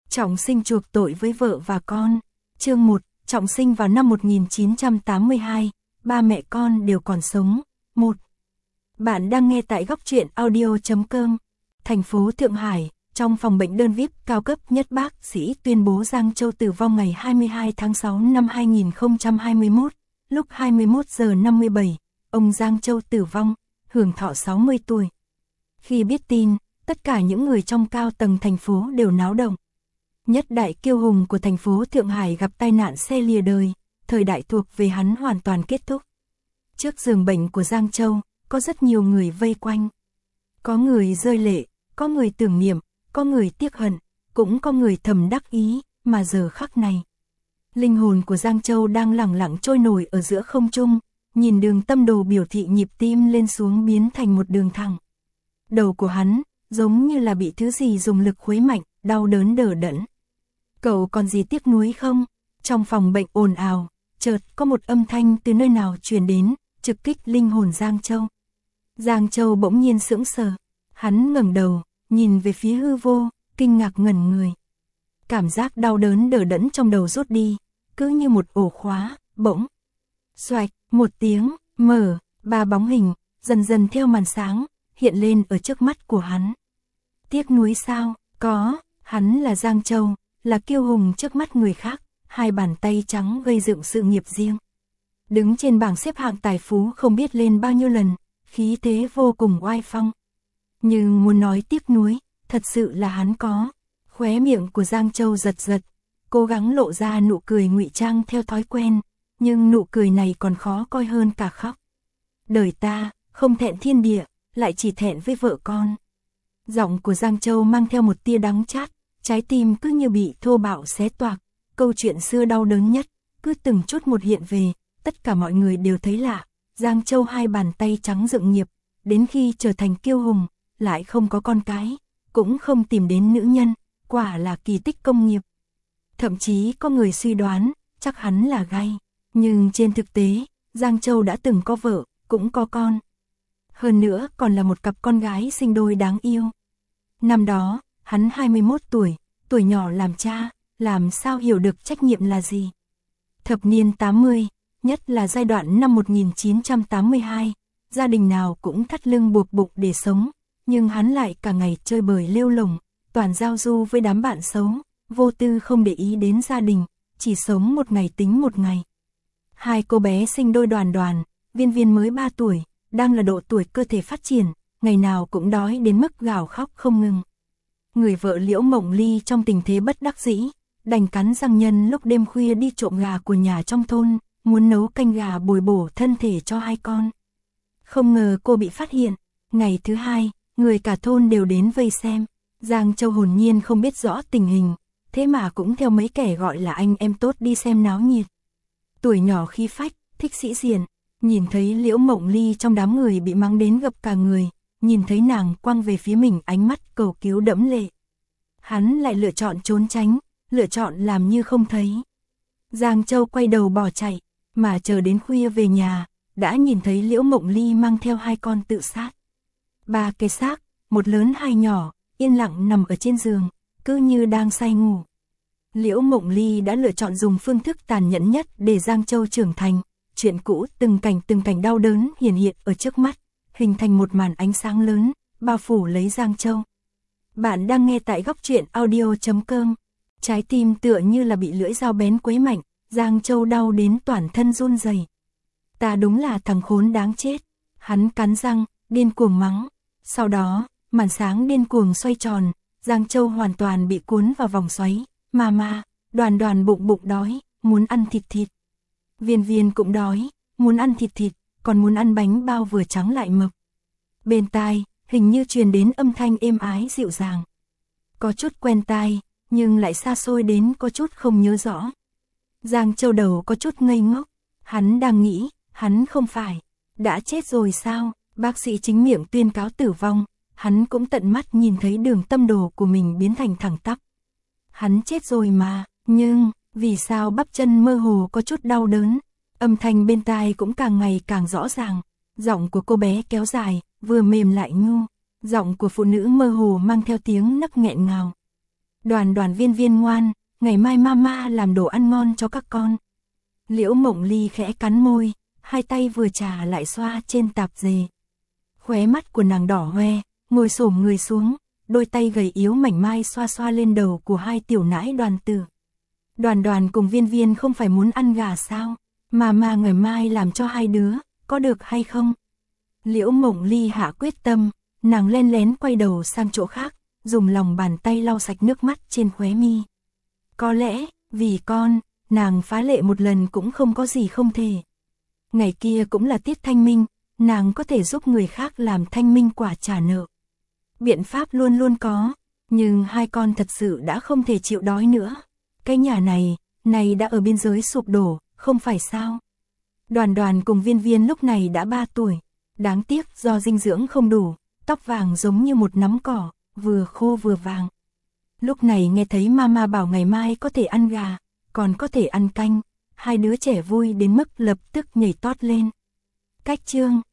Trọng Sinh chuộc tội với vợ và con. Chương 1, Trọng Sinh vào năm 1982, ba mẹ con đều còn sống. 1. Bạn đang nghe tại góc truyện audio.com. Thành phố Thượng Hải, trong phòng bệnh đơn VIP cao cấp nhất, bác sĩ tuyên bố Giang Châu tử vong ngày 22 tháng 6 năm 2021, lúc 21 giờ 57, ông Giang Châu tử vong, hưởng thọ 60 tuổi. Khi biết tin, tất cả những người trong cao tầng thành phố đều náo động. Nhất đại kiêu hùng của thành phố Thượng Hải gặp tai nạn xe lìa đời, thời đại thuộc về hắn hoàn toàn kết thúc. Trước giường bệnh của Giang Châu, có rất nhiều người vây quanh. Có người rơi lệ, có người tưởng niệm, có người tiếc hận, cũng có người thầm đắc ý, mà giờ khắc này. Linh hồn của Giang Châu đang lẳng lặng trôi nổi ở giữa không trung, nhìn đường tâm đồ biểu thị nhịp tim lên xuống biến thành một đường thẳng. Đầu của hắn, giống như là bị thứ gì dùng lực khuấy mạnh, đau đớn đờ đẫn. Cậu còn gì tiếc nuối không? Trong phòng bệnh ồn ào, chợt có một âm thanh từ nơi nào truyền đến, trực kích linh hồn Giang Châu. Giang Châu bỗng nhiên sững sờ, hắn ngẩng đầu, nhìn về phía hư vô, kinh ngạc ngẩn người. Cảm giác đau đớn đờ đẫn trong đầu rút đi, cứ như một ổ khóa, bỗng. Xoạch, một tiếng, mở, ba bóng hình, dần dần theo màn sáng, hiện lên ở trước mắt của hắn. Tiếc nuối sao? Có, hắn là Giang Châu, là kiêu hùng trước mắt người khác, hai bàn tay trắng gây dựng sự nghiệp riêng. Đứng trên bảng xếp hạng tài phú không biết lên bao nhiêu lần, khí thế vô cùng oai phong. Nhưng muốn nói tiếc nuối, thật sự là hắn có. Khóe miệng của Giang Châu giật giật, cố gắng lộ ra nụ cười ngụy trang theo thói quen, nhưng nụ cười này còn khó coi hơn cả khóc. Đời ta, không thẹn thiên địa, lại chỉ thẹn với vợ con. Giọng của Giang Châu mang theo một tia đắng chát, trái tim cứ như bị thô bạo xé toạc, câu chuyện xưa đau đớn nhất, cứ từng chút một hiện về, tất cả mọi người đều thấy lạ. Giang Châu hai bàn tay trắng dựng nghiệp, đến khi trở thành kiêu hùng, lại không có con cái, cũng không tìm đến nữ nhân, quả là kỳ tích công nghiệp. Thậm chí có người suy đoán, chắc hắn là gay, nhưng trên thực tế, Giang Châu đã từng có vợ, cũng có con. Hơn nữa còn là một cặp con gái sinh đôi đáng yêu. Năm đó, hắn 21 tuổi, tuổi nhỏ làm cha, làm sao hiểu được trách nhiệm là gì. Thập niên 80, nhất là giai đoạn năm 1982, gia đình nào cũng thắt lưng buộc bụng để sống, nhưng hắn lại cả ngày chơi bời lêu lổng, toàn giao du với đám bạn xấu, vô tư không để ý đến gia đình, chỉ sống một ngày tính một ngày. Hai cô bé sinh đôi Đoàn Đoàn, Viên Viên mới 3 tuổi, đang là độ tuổi cơ thể phát triển, ngày nào cũng đói đến mức gào khóc không ngừng. Người vợ Liễu Mộng Ly trong tình thế bất đắc dĩ, đành cắn răng nhân lúc đêm khuya đi trộm gà của nhà trong thôn, muốn nấu canh gà bồi bổ thân thể cho hai con. Không ngờ cô bị phát hiện, ngày thứ hai, người cả thôn đều đến vây xem. Giang Châu hồn nhiên không biết rõ tình hình, thế mà cũng theo mấy kẻ gọi là anh em tốt đi xem náo nhiệt. Tuổi nhỏ khí phách, thích sĩ diện, nhìn thấy Liễu Mộng Ly trong đám người bị mắng đến gập cả người, nhìn thấy nàng quăng về phía mình ánh mắt cầu cứu đẫm lệ. Hắn lại lựa chọn trốn tránh, lựa chọn làm như không thấy. Giang Châu quay đầu bỏ chạy, mà chờ đến khuya về nhà, đã nhìn thấy Liễu Mộng Ly mang theo hai con tự sát. Ba cái xác, một lớn hai nhỏ, yên lặng nằm ở trên giường, cứ như đang say ngủ. Liễu Mộng Ly đã lựa chọn dùng phương thức tàn nhẫn nhất để Giang Châu trưởng thành, chuyện cũ từng cảnh đau đớn hiển hiện ở trước mắt, hình thành một màn ánh sáng lớn, bao phủ lấy Giang Châu. Bạn đang nghe tại góc truyện audio.com. Trái tim tựa như là bị lưỡi dao bén quấy mạnh, Giang Châu đau đến toàn thân run rẩy. Ta đúng là thằng khốn đáng chết. Hắn cắn răng, điên cuồng mắng. Sau đó, màn sáng điên cuồng xoay tròn, Giang Châu hoàn toàn bị cuốn vào vòng xoáy. Mama, Đoàn Đoàn bụng bụng đói, muốn ăn thịt thịt. Viên Viên cũng đói, muốn ăn thịt thịt, còn muốn ăn bánh bao vừa trắng lại mập. Bên tai, hình như truyền đến âm thanh êm ái dịu dàng. Có chút quen tai, nhưng lại xa xôi đến có chút không nhớ rõ. Giang Châu đầu có chút ngây ngốc, hắn đang nghĩ, hắn không phải, đã chết rồi sao? Bác sĩ chính miệng tuyên cáo tử vong, hắn cũng tận mắt nhìn thấy đường tâm đồ của mình biến thành thẳng tắp. Hắn chết rồi mà, nhưng, vì sao bắp chân mơ hồ có chút đau đớn, âm thanh bên tai cũng càng ngày càng rõ ràng, giọng của cô bé kéo dài, vừa mềm lại nhu, giọng của phụ nữ mơ hồ mang theo tiếng nấc nghẹn ngào. Đoàn Đoàn Viên Viên ngoan, ngày mai mama làm đồ ăn ngon cho các con. Liễu Mộng Ly khẽ cắn môi, hai tay vừa chà lại xoa trên tạp dề. Khóe mắt của nàng đỏ hoe, ngồi xổm người xuống, đôi tay gầy yếu mảnh mai xoa xoa lên đầu của hai tiểu nãi Đoàn tử. Đoàn Đoàn cùng Viên Viên không phải muốn ăn gà sao? Mama ngày mai làm cho hai đứa, có được hay không? Liễu Mộng Ly hạ quyết tâm, nàng len lén quay đầu sang chỗ khác, dùng lòng bàn tay lau sạch nước mắt trên khóe mi. Có lẽ, vì con, nàng phá lệ một lần cũng không có gì không thể. Ngày kia cũng là tiết thanh minh, nàng có thể giúp người khác làm thanh minh quả trả nợ. Biện pháp luôn luôn có, nhưng hai con thật sự đã không thể chịu đói nữa. Cái nhà này đã ở biên giới sụp đổ, không phải sao? Đoàn Đoàn cùng Viên Viên lúc này đã 3 tuổi. Đáng tiếc do dinh dưỡng không đủ, tóc vàng giống như một nắm cỏ, vừa khô vừa vàng. Lúc này nghe thấy mama bảo ngày mai có thể ăn gà, còn có thể ăn canh, hai đứa trẻ vui đến mức lập tức nhảy tót lên. Cách chương